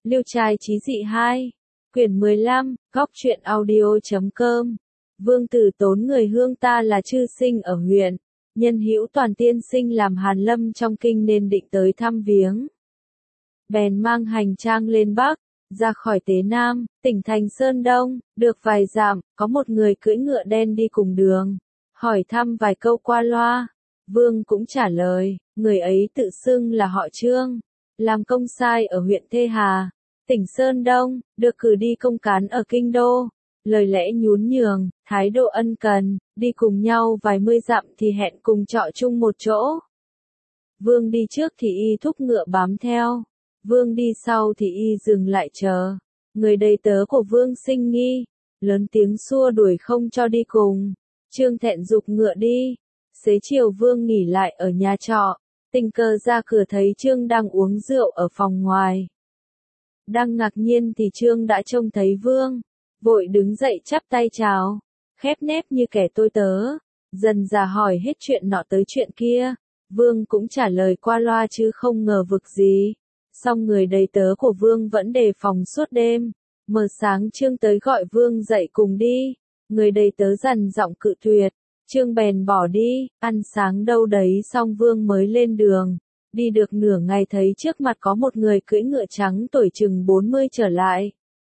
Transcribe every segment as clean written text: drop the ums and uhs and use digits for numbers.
Liêu trai chí dị 2. Quyển 15, góc truyện audio.com. Vương Tử Tốn người Hương ta là chư sinh ở huyện, nhân hữu toàn tiên sinh làm Hàn Lâm trong kinh nên định tới thăm viếng. Bèn mang hành trang lên Bắc, ra khỏi Tế Nam, tỉnh thành Sơn Đông, được vài dặm, có một người cưỡi ngựa đen đi cùng đường, hỏi thăm vài câu qua loa. Vương cũng trả lời, người ấy tự xưng là họ Trương, làm công sai ở huyện Thê Hà, tỉnh Sơn Đông, được cử đi công cán ở Kinh Đô. Lời lẽ nhún nhường, thái độ ân cần, đi cùng nhau vài mươi dặm thì hẹn cùng trọ chung một chỗ. Vương đi trước thì y thúc ngựa bám theo. Vương đi sau thì y dừng lại chờ. Người đầy tớ của Vương sinh nghi, lớn tiếng xua đuổi không cho đi cùng. Trương thẹn giục ngựa đi. Xế chiều Vương nghỉ lại ở nhà trọ, tình cờ ra cửa thấy Trương đang uống rượu ở phòng ngoài. Đang ngạc nhiên thì Trương đã trông thấy Vương, vội đứng dậy chắp tay chào, khép nép như kẻ tôi tớ, dần dà hỏi hết chuyện nọ tới chuyện kia. Vương cũng trả lời qua loa chứ không ngờ vực gì. Song người đầy tớ của Vương vẫn đề phòng suốt đêm. Mờ sáng Trương tới gọi Vương dậy cùng đi. Người đầy tớ dằn giọng cự tuyệt. Trương bèn bỏ đi, ăn sáng đâu đấy xong Vương mới lên đường. Đi được nửa ngày thấy trước mặt có một người cưỡi ngựa trắng tuổi chừng 40 trở lại.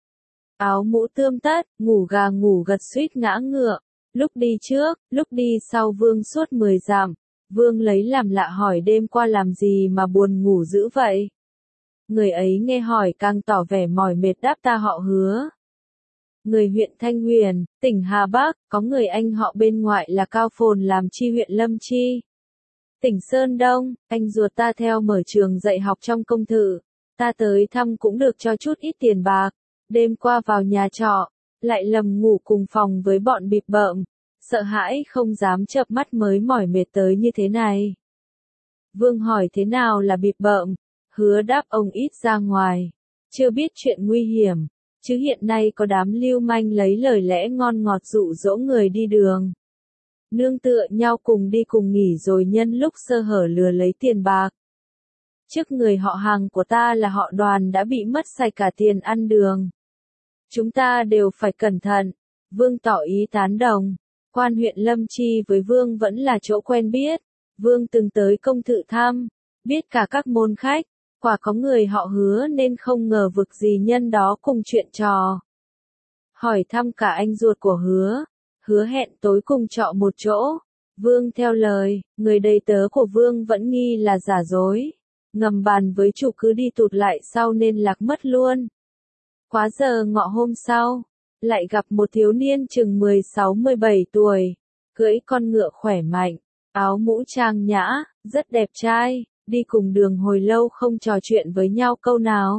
Áo mũ tươm tất, ngủ gà ngủ gật suýt ngã ngựa. Lúc đi trước, lúc đi sau Vương suốt 10 dặm. Vương lấy làm lạ hỏi đêm qua làm gì mà buồn ngủ dữ vậy. Người ấy nghe hỏi càng tỏ vẻ mỏi mệt đáp ta họ Hứa. Người huyện Thanh Huyền, tỉnh Hà Bắc, có người anh họ bên ngoại là Cao Phồn làm chi huyện Lâm Chi. Tỉnh Sơn Đông, anh ruột ta theo mở trường dạy học trong công thự. Ta tới thăm cũng được cho chút ít tiền bạc. Đêm qua vào nhà trọ, lại lầm ngủ cùng phòng với bọn bịp bợm. Sợ hãi không dám chợp mắt mới mỏi mệt tới như thế này. Vương hỏi thế nào là bịp bợm? Hứa đáp ông ít ra ngoài, chưa biết chuyện nguy hiểm, chứ hiện nay có đám lưu manh lấy lời lẽ ngon ngọt dụ dỗ người đi đường. Nương tựa nhau cùng đi cùng nghỉ rồi nhân lúc sơ hở lừa lấy tiền bạc. Trước người họ hàng của ta là họ Đoàn đã bị mất sạch cả tiền ăn đường. Chúng ta đều phải cẩn thận. Vương tỏ ý tán đồng. Quan huyện Lâm Chi với Vương vẫn là chỗ quen biết. Vương từng tới công thự thăm, biết cả các môn khách. Quả có người họ Hứa nên không ngờ vực gì nhân đó cùng chuyện trò. Hỏi thăm cả anh ruột của Hứa. Hứa hẹn tối cùng trọ một chỗ. Vương theo lời, người đầy tớ của Vương vẫn nghi là giả dối. Ngầm bàn với chủ cứ đi tụt lại sau nên lạc mất luôn. Quá giờ ngọ hôm sau, lại gặp một thiếu niên chừng 16-17 tuổi, cưỡi con ngựa khỏe mạnh, áo mũ trang nhã, rất đẹp trai, đi cùng đường hồi lâu không trò chuyện với nhau câu nào.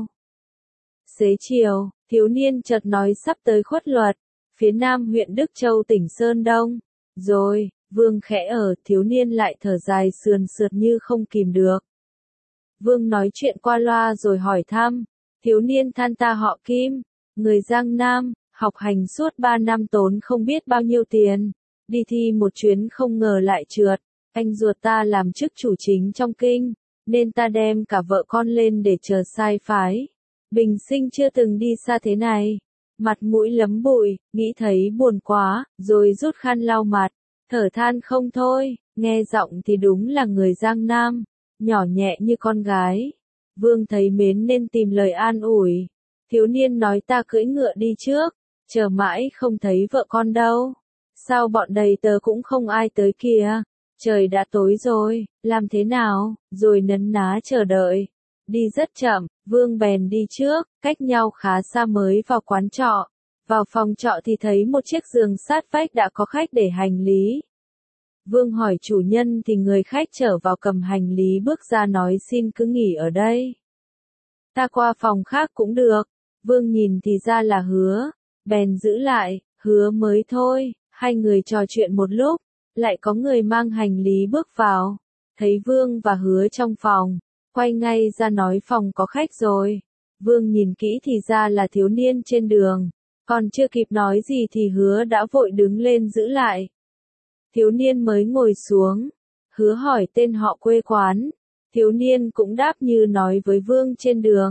Xế chiều, thiếu niên chợt nói sắp tới Khuất Luật, phía nam huyện Đức Châu tỉnh Sơn Đông. Rồi, Vương khẽ thiếu niên lại thở dài sườn sượt như không kìm được. Vương nói chuyện qua loa rồi hỏi thăm. Thiếu niên than ta họ Kim, người Giang Nam, học hành suốt 3 năm tốn không biết bao nhiêu tiền. Đi thi một chuyến không ngờ lại trượt. Anh ruột ta làm chức chủ chính trong kinh, nên ta đem cả vợ con lên để chờ sai phái. Bình sinh chưa từng đi xa thế này. Mặt mũi lấm bụi, nghĩ thấy buồn quá, rồi rút khăn lau mặt. Thở than không thôi, nghe giọng thì đúng là người Giang Nam, nhỏ nhẹ như con gái. Vương thấy mến nên tìm lời an ủi. Thiếu niên nói ta cưỡi ngựa đi trước, chờ mãi không thấy vợ con đâu. Sao bọn đầy tớ cũng không ai tới kìa. Trời đã tối rồi, làm thế nào, rồi nấn ná chờ đợi. Đi rất chậm, Vương bèn đi trước, cách nhau khá xa mới vào quán trọ. Vào phòng trọ thì thấy một chiếc giường sát vách đã có khách để hành lý. Vương hỏi chủ nhân thì người khách trở vào cầm hành lý bước ra nói xin cứ nghỉ ở đây. Ta qua phòng khác cũng được. Vương nhìn thì ra là Hứa, bèn giữ lại, Hứa mới thôi. Hai người trò chuyện một lúc, lại có người mang hành lý bước vào. Thấy Vương và Hứa trong phòng, quay ngay ra nói phòng có khách rồi. Vương nhìn kỹ thì ra là thiếu niên trên đường. Còn chưa kịp nói gì thì Hứa đã vội đứng lên giữ lại. Thiếu niên mới ngồi xuống. Hứa hỏi tên họ quê quán. Thiếu niên cũng đáp như nói với Vương trên đường.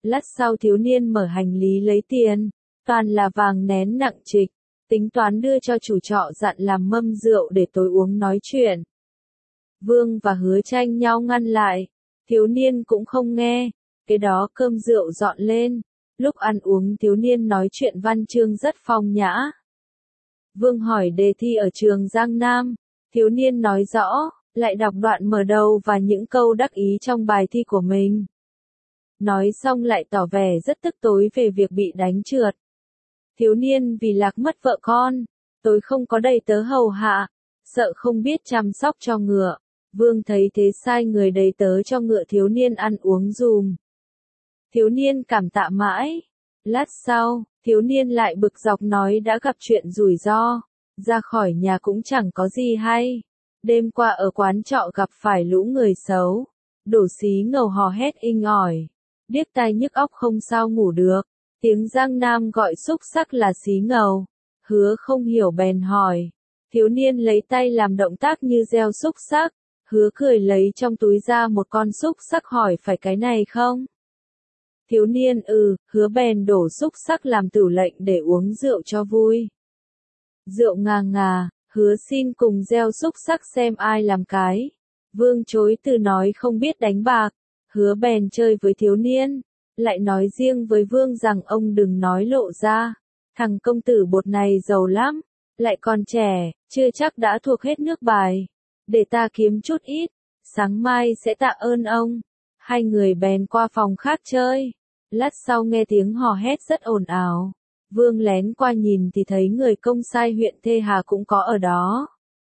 Lát sau thiếu niên mở hành lý lấy tiền, toàn là vàng nén nặng trịch, tính toán đưa cho chủ trọ dặn làm mâm rượu để tối uống nói chuyện. Vương và Hứa tranh nhau ngăn lại, thiếu niên cũng không nghe, cái đó cơm rượu dọn lên, lúc ăn uống thiếu niên nói chuyện văn chương rất phong nhã. Vương hỏi đề thi ở trường Giang Nam, thiếu niên nói rõ, lại đọc đoạn mở đầu và những câu đắc ý trong bài thi của mình. Nói xong lại tỏ vẻ rất tức tối về việc bị đánh trượt. Thiếu niên vì lạc mất vợ con, tối không có đầy tớ hầu hạ, sợ không biết chăm sóc cho ngựa. Vương thấy thế sai người đầy tớ cho ngựa thiếu niên ăn uống dùm. Thiếu niên cảm tạ mãi. Lát sau, thiếu niên lại bực dọc nói đã gặp chuyện rủi ro, ra khỏi nhà cũng chẳng có gì hay. Đêm qua ở quán trọ gặp phải lũ người xấu, đổ xí ngầu hò hét inh ỏi, điếc tai nhức óc không sao ngủ được. Tiếng Giang Nam gọi xúc xắc là xí ngầu. Hứa không hiểu bèn hỏi. Thiếu niên lấy tay làm động tác như gieo xúc xắc. Hứa cười lấy trong túi ra một con xúc xắc hỏi phải cái này không? Thiếu niên Hứa bèn đổ xúc xắc làm tửu lệnh để uống rượu cho vui. Rượu ngà ngà, Hứa xin cùng gieo xúc xắc xem ai làm cái. Vương chối từ nói không biết đánh bạc. Hứa bèn chơi với thiếu niên, lại nói riêng với Vương rằng ông đừng nói lộ ra. Thằng công tử bột này giàu lắm, lại còn trẻ, chưa chắc đã thuộc hết nước bài. Để ta kiếm chút ít, sáng mai sẽ tạ ơn ông. Hai người bèn qua phòng khác chơi. Lát sau nghe tiếng hò hét rất ồn ào. Vương lén qua nhìn thì thấy người công sai huyện Thê Hà cũng có ở đó.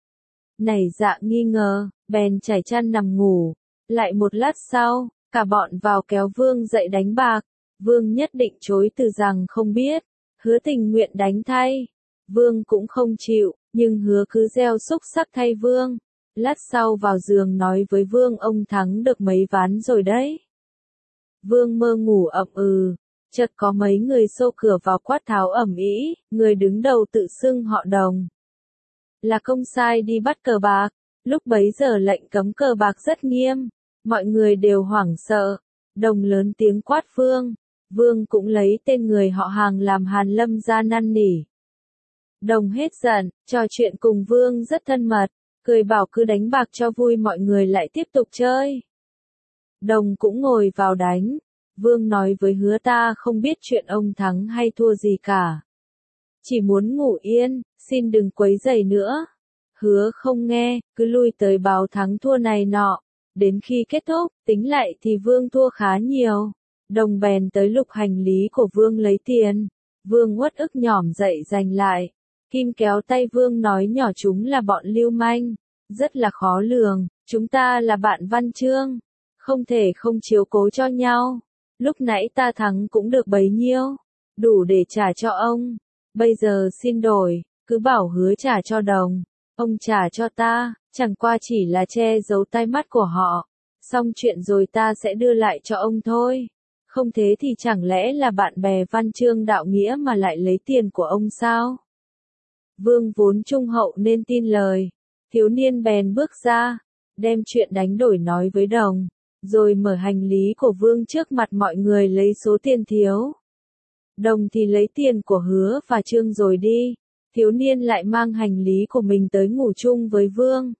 Nảy dạ nghi ngờ, bèn trải chăn nằm ngủ. Lại một lát sau, cả bọn vào kéo Vương dậy đánh bạc. Vương nhất định chối từ rằng không biết. Hứa tình nguyện đánh thay. Vương cũng không chịu, nhưng Hứa cứ gieo xúc xắc thay Vương. Lát sau vào giường nói với Vương ông thắng được mấy ván rồi đấy. Vương mơ ngủ ậm chợt có mấy người xô cửa vào quát tháo ầm ĩ, người đứng đầu tự xưng họ Đồng. Là công sai đi bắt cờ bạc, lúc bấy giờ lệnh cấm cờ bạc rất nghiêm, mọi người đều hoảng sợ. Đồng lớn tiếng quát Vương, Vương cũng lấy tên người họ Hàng làm Hàn Lâm ra năn nỉ. Đồng hết giận, trò chuyện cùng Vương rất thân mật, cười bảo cứ đánh bạc cho vui mọi người lại tiếp tục chơi. Đồng cũng ngồi vào đánh. Vương nói với Hứa ta không biết chuyện ông thắng hay thua gì cả. Chỉ muốn ngủ yên, xin đừng quấy rầy nữa. Hứa không nghe, cứ lui tới báo thắng thua này nọ. Đến khi kết thúc, tính lại thì Vương thua khá nhiều. Đồng bèn tới lục hành lý của Vương lấy tiền. Vương uất ức nhỏm dậy giành lại. Kim kéo tay Vương nói nhỏ chúng là bọn lưu manh. Rất là khó lường, chúng ta là bạn văn chương. Không thể không chiếu cố cho nhau. Lúc nãy ta thắng cũng được bấy nhiêu. Đủ để trả cho ông. Bây giờ xin đổi, cứ bảo Hứa trả cho Đồng. Ông trả cho ta, chẳng qua chỉ là che giấu tai mắt của họ. Xong chuyện rồi ta sẽ đưa lại cho ông thôi. Không thế thì chẳng lẽ là bạn bè văn chương đạo nghĩa mà lại lấy tiền của ông sao? Vương vốn trung hậu nên tin lời. Thiếu niên bèn bước ra, đem chuyện đánh đổi nói với Đồng, rồi mở hành lý của Vương trước mặt mọi người lấy số tiền thiếu. Đồng thì lấy tiền của Hứa và Trương rồi đi, thiếu niên lại mang hành lý của mình tới ngủ chung với Vương.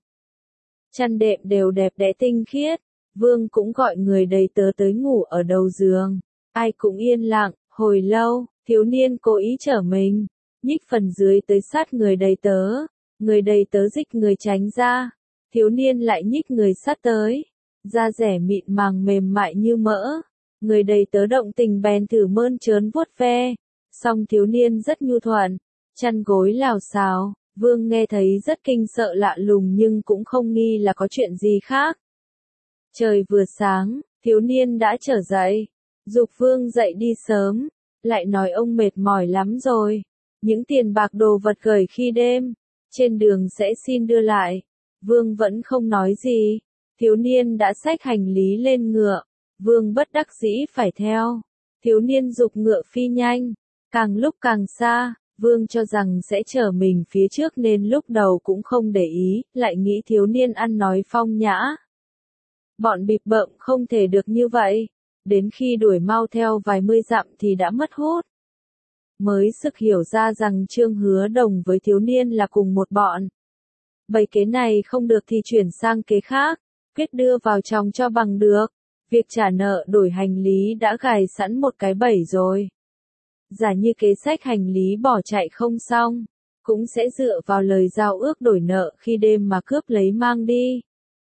Chăn đệm đều đẹp đẽ tinh khiết, Vương cũng gọi người đầy tớ tới ngủ ở đầu giường. Ai cũng yên lặng, hồi lâu, thiếu niên cố ý trở mình, nhích phần dưới tới sát người đầy tớ. Người đầy tớ dịch người tránh ra, thiếu niên lại nhích người sát tới, da rẻ mịn màng mềm mại như mỡ. Người đầy tớ động tình bèn thử mơn trớn vuốt ve, song thiếu niên rất nhu thuận, chăn gối lào xào. Vương nghe thấy rất kinh sợ lạ lùng nhưng cũng không nghi là có chuyện gì khác. Trời vừa sáng, thiếu niên đã trở dậy, giục Vương dậy đi sớm, lại nói ông mệt mỏi lắm rồi, những tiền bạc đồ vật gửi khi đêm, trên đường sẽ xin đưa lại. Vương vẫn không nói gì, thiếu niên đã xách hành lý lên ngựa, Vương bất đắc dĩ phải theo. Thiếu niên giục ngựa phi nhanh, càng lúc càng xa. Vương cho rằng sẽ chở mình phía trước nên lúc đầu cũng không để ý, lại nghĩ thiếu niên ăn nói phong nhã. Bọn bịp bợm không thể được như vậy. đến khi đuổi mau theo vài mươi dặm thì đã mất hút. Mới sực hiểu ra rằng Trương Hứa Đồng với thiếu niên là cùng một bọn. Bày kế này không được thì chuyển sang kế khác, quyết đưa vào chồng cho bằng được. Việc trả nợ đổi hành lý đã gài sẵn một cái bẫy rồi. Giả như kế sách hành lý bỏ chạy không xong, cũng sẽ dựa vào lời giao ước đổi nợ khi đêm mà cướp lấy mang đi.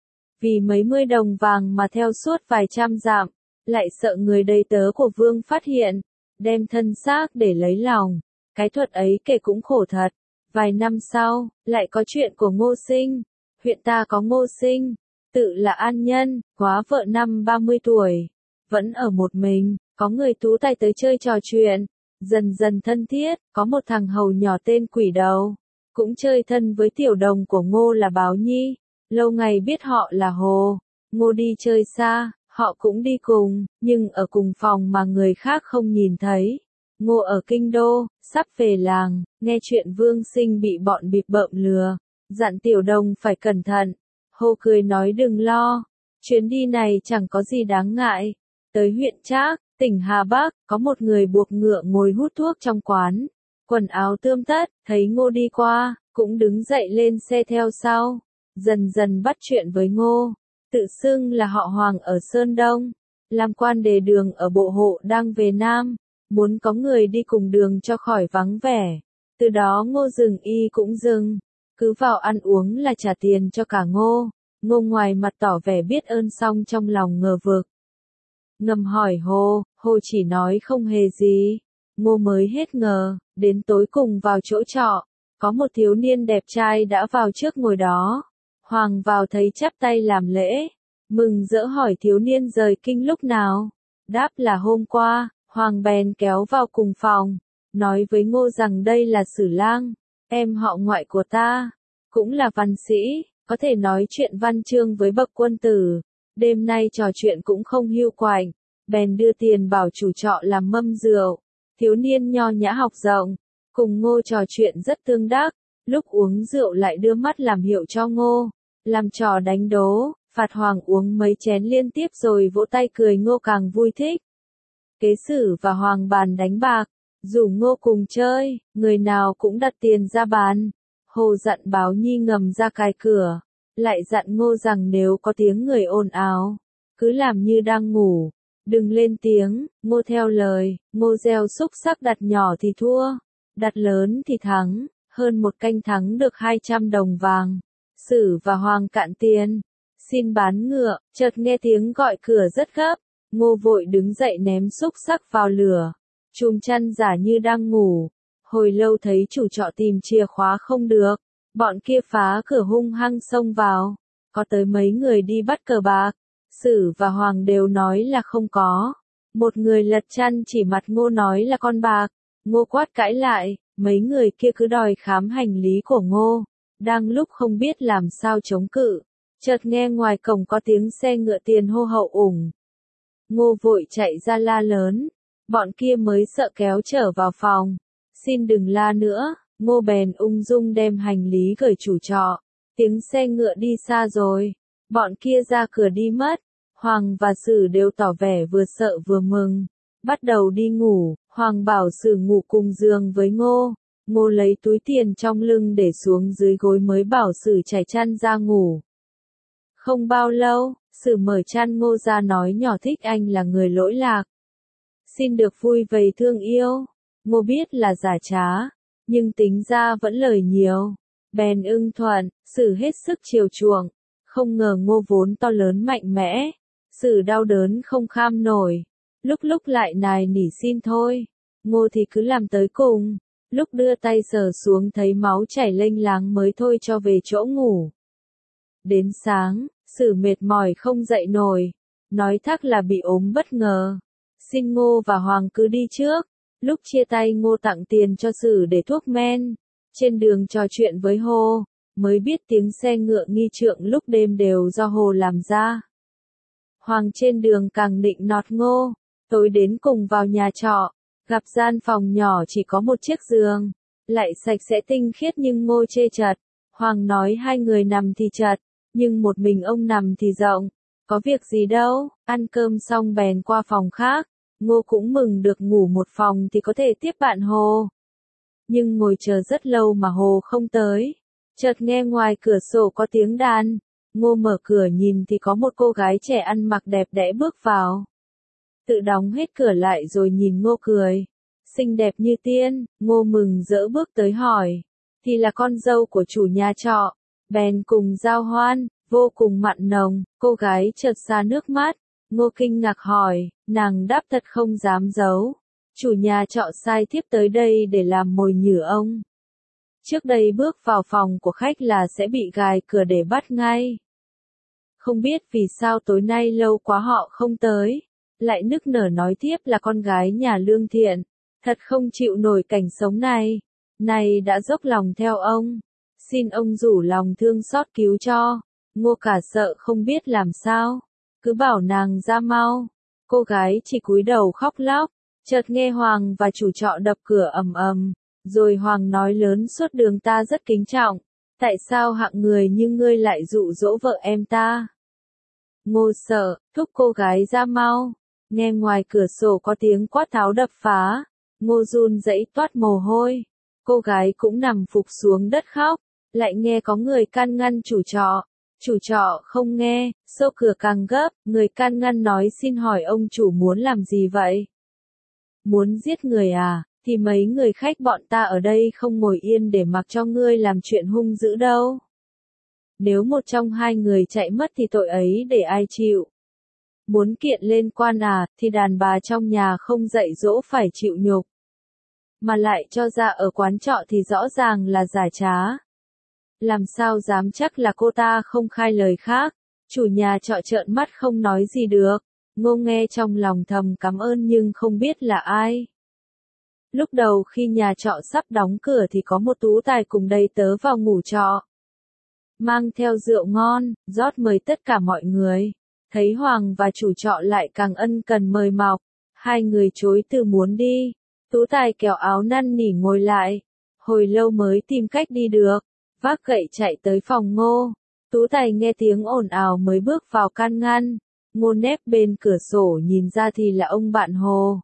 Vì mấy mươi đồng vàng mà theo suốt vài trăm dặm, lại sợ người đầy tớ của Vương phát hiện, đem thân xác để lấy lòng. Cái thuật ấy kể cũng khổ thật. Vài năm sau, lại có chuyện của Ngô Sinh. Huyện ta có Ngô Sinh, tự là an nhân, quá vợ năm 30 tuổi. Vẫn ở một mình, có người tú tài tới chơi trò chuyện. Dần dần thân thiết, có một thằng hầu nhỏ tên Quỷ Đầu. Cũng chơi thân với tiểu đồng của Ngô là Báo Nhi. Lâu ngày biết họ là Hồ. Ngô đi chơi xa, họ cũng đi cùng, nhưng ở cùng phòng mà người khác không nhìn thấy. Ngô ở kinh đô, sắp về làng, nghe chuyện Vương Sinh bị bọn bịp bợm lừa, dặn tiểu đồng phải cẩn thận. Hồ cười nói đừng lo, chuyến đi này chẳng có gì đáng ngại. Tới huyện Trác, tỉnh Hà Bắc, có một người buộc ngựa ngồi hút thuốc trong quán, quần áo tươm tất, thấy Ngô đi qua, cũng đứng dậy lên xe theo sau, dần dần bắt chuyện với Ngô, tự xưng là họ Hoàng ở Sơn Đông, làm quan đề đường ở bộ hộ đang về Nam, muốn có người đi cùng đường cho khỏi vắng vẻ. Từ đó Ngô dừng y cũng dừng, cứ vào ăn uống là trả tiền cho cả Ngô. Ngô ngoài mặt tỏ vẻ biết ơn xong trong lòng ngờ vực. Ngầm hỏi Hồ chỉ nói không hề gì. Ngô mới hết ngờ, đến tối cùng vào chỗ trọ, có một thiếu niên đẹp trai đã vào trước ngồi đó. Hoàng vào thấy chắp tay làm lễ, mừng rỡ hỏi thiếu niên rời kinh lúc nào. Đáp là hôm qua. Hoàng bèn kéo vào cùng phòng, nói với Ngô rằng đây là Sử Lang, em họ ngoại của ta, cũng là văn sĩ, có thể nói chuyện văn chương với bậc quân tử. Đêm nay trò chuyện cũng không hiu quạnh, bèn đưa tiền bảo chủ trọ làm mâm rượu. Thiếu niên nho nhã học rộng, cùng Ngô trò chuyện rất tương đắc, lúc uống rượu lại đưa mắt làm hiệu cho Ngô, làm trò đánh đố, phạt Hoàng uống mấy chén liên tiếp rồi vỗ tay cười. Ngô càng vui thích. Kế Sử và Hoàng bàn đánh bạc, rủ Ngô cùng chơi, người nào cũng đặt tiền ra bàn. Hồ dặn Báo Nhi ngầm ra cài cửa, lại dặn Ngô rằng nếu có tiếng người ồn ào, cứ làm như đang ngủ, đừng lên tiếng. Ngô theo lời, Ngô gieo xúc sắc đặt nhỏ thì thua, đặt lớn thì thắng, hơn một canh thắng được 200 đồng vàng. Sử và Hoàng cạn tiền, xin bán ngựa, chợt nghe tiếng gọi cửa rất gấp. Ngô vội đứng dậy ném xúc sắc vào lửa, chùm chăn giả như đang ngủ. Hồi lâu thấy chủ trọ tìm chìa khóa không được, bọn kia phá cửa hung hăng xông vào, có tới mấy người đi bắt cờ bạc. Sử và Hoàng đều nói là không có. Một người lật chăn chỉ mặt Ngô nói là con bạc. Ngô quát cãi lại, mấy người kia cứ đòi khám hành lý của Ngô. Đang lúc không biết làm sao chống cự, chợt nghe ngoài cổng có tiếng xe ngựa tiền hô hậu ủng. Ngô vội chạy ra la lớn, bọn kia mới sợ kéo trở vào phòng. Xin đừng la nữa. Ngô bèn ung dung đem hành lý gửi chủ trọ. Tiếng xe ngựa đi xa rồi, bọn kia ra cửa đi mất. Hoàng và Sử đều tỏ vẻ vừa sợ vừa mừng, bắt đầu đi ngủ. Hoàng bảo Sử ngủ cùng giường với Ngô. Ngô lấy túi tiền trong lưng để xuống dưới gối mới bảo Sử trải chăn ra ngủ. Không bao lâu, Sử mở chăn Ngô ra nói nhỏ thích anh là người lỗi lạc, xin được vui vầy thương yêu. Ngô biết là giả trá, nhưng tính ra vẫn lời nhiều, bèn ưng thuận. Sử hết sức chiều chuộng, không ngờ Ngô vốn to lớn mạnh mẽ, Sử đau đớn không kham nổi, lúc lúc lại nài nỉ xin thôi. Ngô thì cứ làm tới cùng, lúc đưa tay sờ xuống thấy máu chảy lênh láng mới thôi cho về chỗ ngủ. Đến sáng, Sử mệt mỏi không dậy nổi, nói thắc là bị ốm bất ngờ. Xin Ngô và Hoàng cứ đi trước. Lúc chia tay Ngô tặng tiền cho Sử để thuốc men. Trên đường trò chuyện với Hồ, mới biết tiếng xe ngựa nghi trượng lúc đêm đều do Hồ làm ra. Hoàng trên đường càng nịnh nọt Ngô, tối đến cùng vào nhà trọ, gặp gian phòng nhỏ chỉ có một chiếc giường, lại sạch sẽ tinh khiết nhưng Ngô chê chật. Hoàng nói hai người nằm thì chật, nhưng một mình ông nằm thì rộng. Có việc gì đâu, ăn cơm xong bèn qua phòng khác. Ngô cũng mừng được ngủ một phòng thì có thể tiếp bạn Hồ. Nhưng ngồi chờ rất lâu mà Hồ không tới. Chợt nghe ngoài cửa sổ có tiếng đàn. Ngô mở cửa nhìn thì có một cô gái trẻ ăn mặc đẹp đẽ bước vào. Tự đóng hết cửa lại rồi nhìn Ngô cười. Xinh đẹp như tiên, Ngô mừng rỡ bước tới hỏi. Thì là con dâu của chủ nhà trọ. Bèn cùng giao hoan, vô cùng mặn nồng, cô gái chợt ra nước mắt. Ngô kinh ngạc hỏi, nàng đáp thật không dám giấu. Chủ nhà trọ sai thiếp tới đây để làm mồi nhử ông. Trước đây bước vào phòng của khách là sẽ bị gài cửa để bắt ngay. Không biết vì sao tối nay lâu quá họ không tới. Lại nức nở nói tiếp là con gái nhà lương thiện. Thật không chịu nổi cảnh sống này. Này đã dốc lòng theo ông. Xin ông rủ lòng thương xót cứu cho. Ngô cả sợ không biết làm sao. Cứ bảo nàng ra mau. Cô gái chỉ cúi đầu khóc lóc. Chợt nghe Hoàng và chủ trọ đập cửa ầm ầm. Rồi Hoàng nói lớn suốt đường ta rất kính trọng. Tại sao hạng người như ngươi lại dụ dỗ vợ em ta? Ngô sợ, thúc cô gái ra mau. Nghe ngoài cửa sổ có tiếng quát tháo đập phá. Ngô run rẩy toát mồ hôi. Cô gái cũng nằm phục xuống đất khóc. Lại nghe có người can ngăn chủ trọ. Chủ trọ không nghe, xô cửa càng gấp. Người can ngăn nói xin hỏi ông chủ muốn làm gì vậy? Muốn giết người à? Thì mấy người khách bọn ta ở đây không ngồi yên để mặc cho ngươi làm chuyện hung dữ đâu. Nếu một trong hai người chạy mất thì tội ấy để ai chịu? Muốn kiện lên quan à, thì đàn bà trong nhà không dạy dỗ phải chịu nhục. Mà lại cho ra ở quán trọ thì rõ ràng là giả trá. Làm sao dám chắc là cô ta không khai lời khác. Chủ nhà trọ trợn mắt không nói gì được. Ngô nghe trong lòng thầm cảm ơn nhưng không biết là ai. Lúc đầu khi nhà trọ sắp đóng cửa thì có một tú tài cùng đầy tớ vào ngủ trọ. Mang theo rượu ngon, rót mời tất cả mọi người. Thấy Hoàng và chủ trọ lại càng ân cần mời mọc. Hai người chối từ muốn đi. Tú tài kéo áo năn nỉ ngồi lại. Hồi lâu mới tìm cách đi được. Vác gậy chạy tới phòng Ngô. Tú tài nghe tiếng ồn ào mới bước vào can ngăn. Ngô nép bên cửa sổ nhìn ra thì là ông bạn Hồ.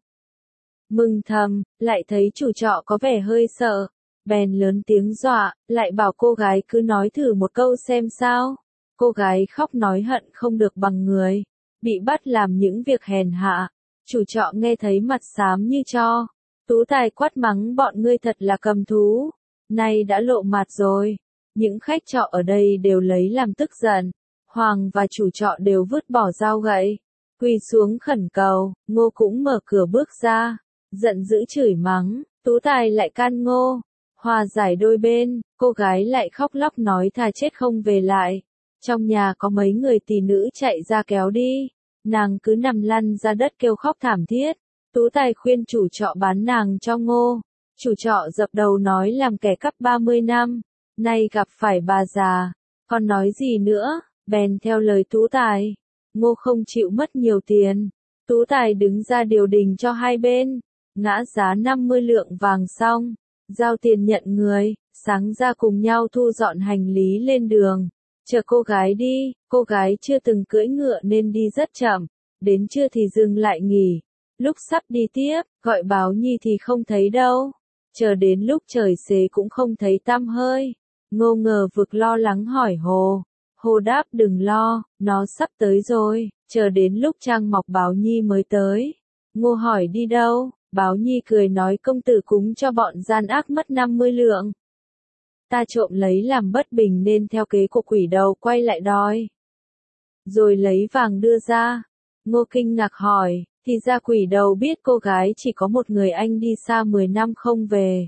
Mừng thầm, lại thấy chủ trọ có vẻ hơi sợ. Bèn lớn tiếng dọa, lại bảo cô gái cứ nói thử một câu xem sao. Cô gái khóc nói hận không được bằng người. Bị bắt làm những việc hèn hạ. Chủ trọ nghe thấy mặt xám như tro. Tú tài quát mắng bọn ngươi thật là cầm thú. Nay đã lộ mặt rồi. Những khách trọ ở đây đều lấy làm tức giận. Hoàng và chủ trọ đều vứt bỏ dao gậy. Quỳ xuống khẩn cầu, Ngô cũng mở cửa bước ra. Giận dữ chửi mắng, tú tài lại can Ngô. Hòa giải đôi bên, cô gái lại khóc lóc nói thà chết không về lại. Trong nhà có mấy người tỳ nữ chạy ra kéo đi. Nàng cứ nằm lăn ra đất kêu khóc thảm thiết. Tú tài khuyên chủ trọ bán nàng cho Ngô. Chủ trọ dập đầu nói làm kẻ cắp 30 năm. Nay gặp phải bà già. Còn nói gì nữa, bèn theo lời tú tài. Ngô không chịu mất nhiều tiền. Tú tài đứng ra điều đình cho hai bên. Ngã giá 50 lượng vàng xong. Giao tiền nhận người, sáng ra cùng nhau thu dọn hành lý lên đường. Chờ cô gái đi, cô gái chưa từng cưỡi ngựa nên đi rất chậm. Đến trưa thì dừng lại nghỉ. Lúc sắp đi tiếp, gọi Báo Nhi thì không thấy đâu. Chờ đến lúc trời xế cũng không thấy tăm hơi. Ngô ngờ vực lo lắng hỏi Hồ. Hồ đáp đừng lo, nó sắp tới rồi. Chờ đến lúc trăng mọc Báo Nhi mới tới. Ngô hỏi đi đâu? Báo Nhi cười nói công tử cúng cho bọn gian ác mất 50 lượng. Ta trộm lấy làm bất bình nên theo kế của quỷ đầu quay lại đòi. Rồi lấy vàng đưa ra. Ngô kinh ngạc hỏi, thì ra quỷ đầu biết cô gái chỉ có một người anh đi xa 10 năm không về.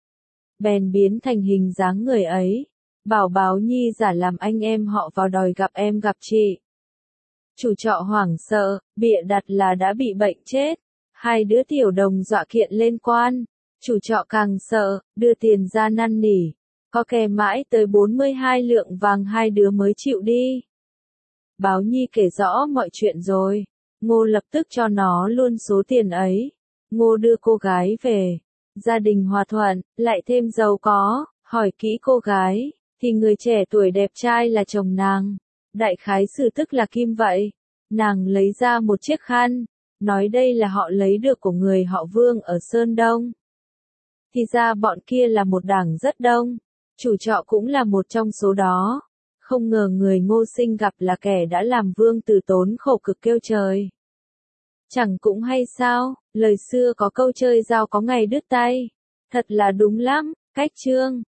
Bèn biến thành hình dáng người ấy. Bảo Báo Nhi giả làm anh em họ vào đòi gặp em gặp chị. Chủ trọ hoảng sợ, bịa đặt là đã bị bệnh chết. Hai đứa tiểu đồng dọa kiện lên quan. Chủ trọ càng sợ, đưa tiền ra năn nỉ. Có kè mãi tới 42 lượng vàng hai đứa mới chịu đi. Báo Nhi kể rõ mọi chuyện rồi. Ngô lập tức cho nó luôn số tiền ấy. Ngô đưa cô gái về. Gia đình hòa thuận, lại thêm giàu có. Hỏi kỹ cô gái, thì người trẻ tuổi đẹp trai là chồng nàng. Đại khái sự tức là Kim vậy. Nàng lấy ra một chiếc khăn, nói đây là họ lấy được của người họ Vương ở Sơn Đông. Thì ra bọn kia là một đảng rất đông, chủ trọ cũng là một trong số đó. Không ngờ người Ngô Sinh gặp là kẻ đã làm Vương Tử Tốn khổ cực kêu trời. Chẳng cũng hay sao, lời xưa có câu chơi dao có ngày đứt tay. Thật là đúng lắm, cách chương.